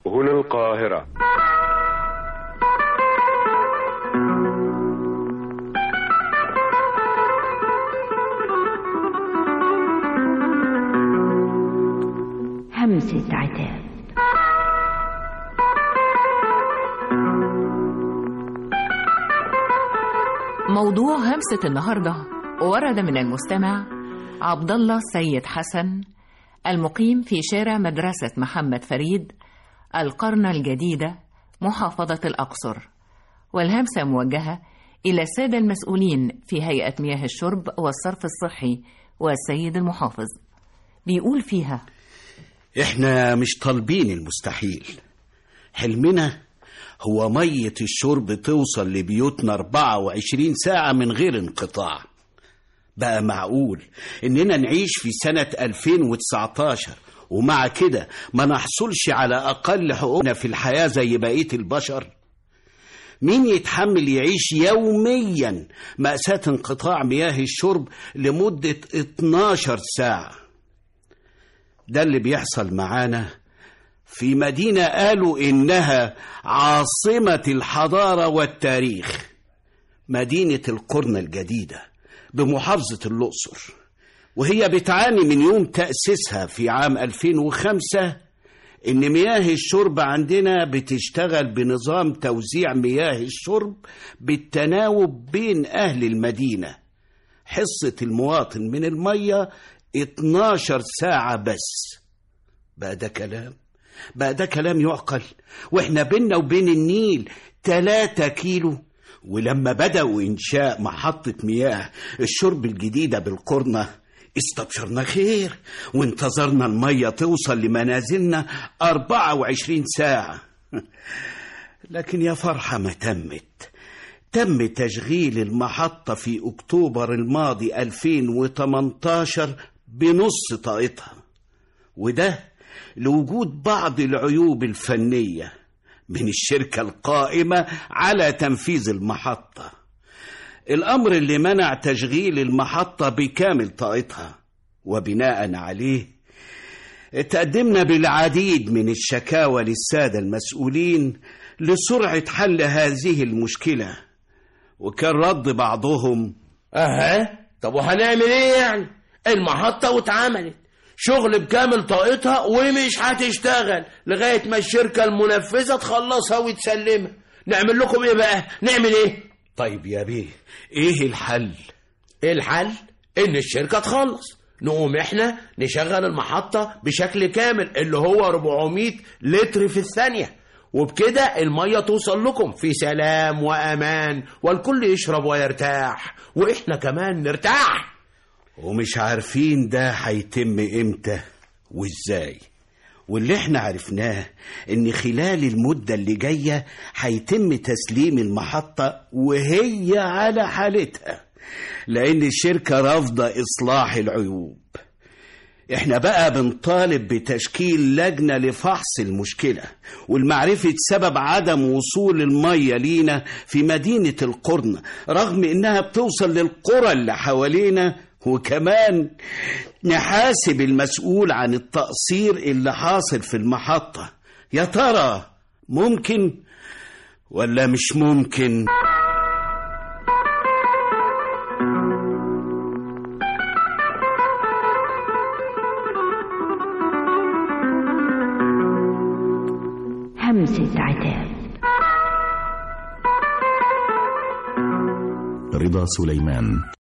هنا القاهرة. همسة عتاب. موضوع همسة النهاردة ورد من المستمع عبد الله سيد حسن المقيم في شارع مدرسة محمد فريد القرنة الجديدة محافظة الأقصر، والهمسة موجهة إلى السادة المسؤولين في هيئة مياه الشرب والصرف الصحي والسيد المحافظ. بيقول فيها: احنا مش طالبين المستحيل، حلمنا هو مية الشرب توصل لبيوتنا 24 ساعة من غير انقطاع. بقى معقول اننا نعيش في سنة 2019 ومع كده ما نحصلش على اقل حقوقنا في الحياة زي بقية البشر؟ مين يتحمل يعيش يوميا مأساة انقطاع مياه الشرب لمدة 12 ساعة؟ ده اللي بيحصل معانا في مدينة قالوا إنها عاصمة الحضارة والتاريخ، مدينة القرنة الجديدة بمحافظة الأقصر، وهي بتعاني من يوم تأسيسها في عام 2005 إن مياه الشرب عندنا بتشتغل بنظام توزيع مياه الشرب بالتناوب بين أهل المدينة. حصة المواطن من المية 12 ساعة بس. بقى ده كلام يعقل؟ واحنا بيننا وبين النيل 3 كيلو. ولما بدأوا إنشاء محطة مياه الشرب الجديدة بالقرنة استبشرنا خير وانتظرنا المية توصل لمنازلنا 24 ساعة. لكن يا فرحة ما تم تشغيل المحطة في أكتوبر الماضي 2018 بنص طاقتها، وده لوجود بعض العيوب الفنية من الشركة القائمة على تنفيذ المحطة، الأمر اللي منع تشغيل المحطة بكامل طاقتها. وبناء عليه تقدمنا بالعديد من الشكاوى للسادة المسؤولين لسرعة حل هذه المشكلة، وكان رد بعضهم: طب وهنعمل ايه يعني؟ المحطة واتعملت شغل بكامل طاقتها ومش هتشتغل لغاية ما الشركة المنفذة تخلصها وتسلمها. نعمل لكم ايه بقى؟ نعمل ايه؟ طيب يا بيه، ايه الحل؟ الحل ان الشركة تخلص، نقوم احنا نشغل المحطة بشكل كامل اللي هو 400 لتر في الثانية، وبكده المية توصل لكم في سلام وأمان، والكل يشرب ويرتاح وإحنا كمان نرتاح. ومش عارفين ده هيتم امتى وازاي، واللي احنا عرفناه ان خلال المدة اللي جاية هيتم تسليم المحطة وهي على حالتها، لان الشركة رافضة اصلاح العيوب. احنا بقى بنطالب بتشكيل لجنة لفحص المشكلة والمعرفة سبب عدم وصول المية لينا في مدينة القرنة رغم انها بتوصل للقرى اللي حوالينا، وكمان نحاسب المسؤول عن التقصير اللي حاصل في المحطة. يا ترى ممكن ولا مش ممكن؟ همسة عتاب. رضا سليمان.